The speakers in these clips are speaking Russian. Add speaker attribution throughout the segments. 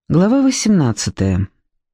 Speaker 1: Глава 18.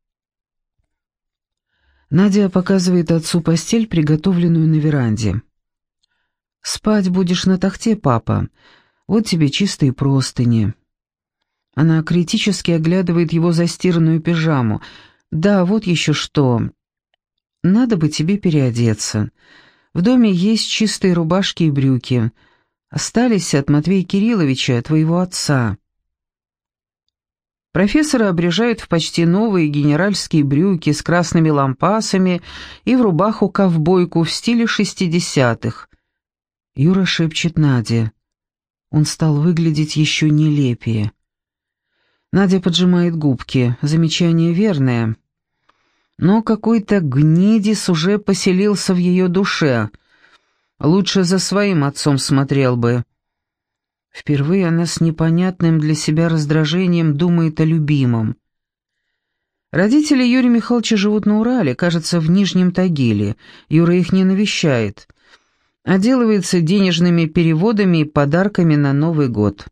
Speaker 1: Надя показывает отцу постель, приготовленную на веранде. «Спать будешь на тахте, папа. Вот тебе чистые простыни». Она критически оглядывает его застиранную пижаму. «Да, вот еще что. Надо бы тебе переодеться. В доме есть чистые рубашки и брюки. Остались от Матвея Кирилловича, твоего отца». Профессора обрежают в почти новые генеральские брюки с красными лампасами и в рубаху-ковбойку в стиле 60-х. Юра шепчет Наде. Он стал выглядеть еще нелепее. Надя поджимает губки. Замечание верное. Но какой-то гнидис уже поселился в ее душе. Лучше за своим отцом смотрел бы. Впервые она с непонятным для себя раздражением думает о любимом. Родители Юрия Михайловича живут на Урале, кажется, в Нижнем Тагиле. Юра их не навещает. Отделывается денежными переводами и подарками на Новый год.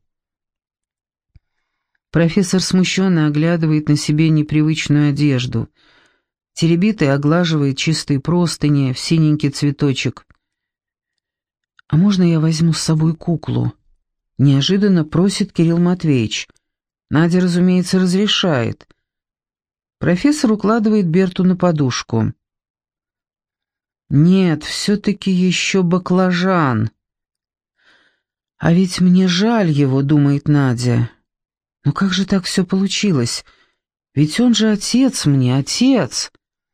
Speaker 1: Профессор смущенно оглядывает на себе непривычную одежду. Теребит и оглаживает чистые простыни в синенький цветочек. «А можно я возьму с собой куклу?» Неожиданно просит Кирилл Матвеевич. Надя, разумеется, разрешает. Профессор укладывает Берту на подушку. «Нет, все-таки еще баклажан». «А ведь мне жаль его», — думает Надя. «Но как же так все получилось? Ведь он же отец мне, отец».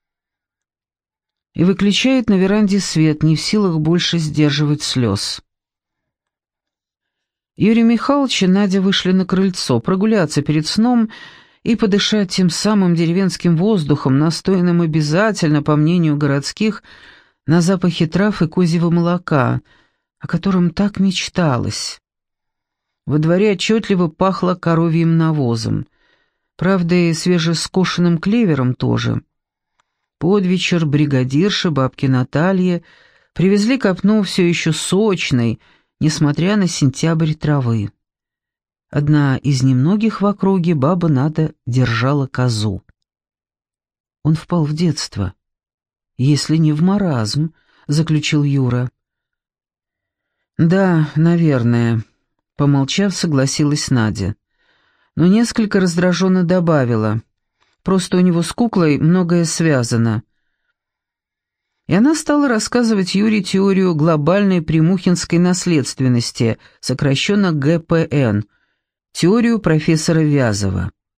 Speaker 1: И выключает на веранде свет, не в силах больше сдерживать слез. Юрий Михайлович и Надя вышли на крыльцо, прогуляться перед сном и подышать тем самым деревенским воздухом, настоянным обязательно, по мнению городских, на запахе трав и козьего молока, о котором так мечталось. Во дворе отчетливо пахло коровьим навозом, правда и свежескошенным клевером тоже. Под вечер бригадирша бабки Натальи привезли копну все еще сочной, несмотря на сентябрь, травы. Одна из немногих в округе баба Ната держала козу. Он впал в детство. «Если не в маразм», — заключил Юра. «Да, наверное», — помолчав, согласилась Надя. Но несколько раздраженно добавила. «Просто у него с куклой многое связано». И она стала рассказывать Юре теорию глобальной примухинской наследственности, сокращенно ГПН, теорию профессора Вязова.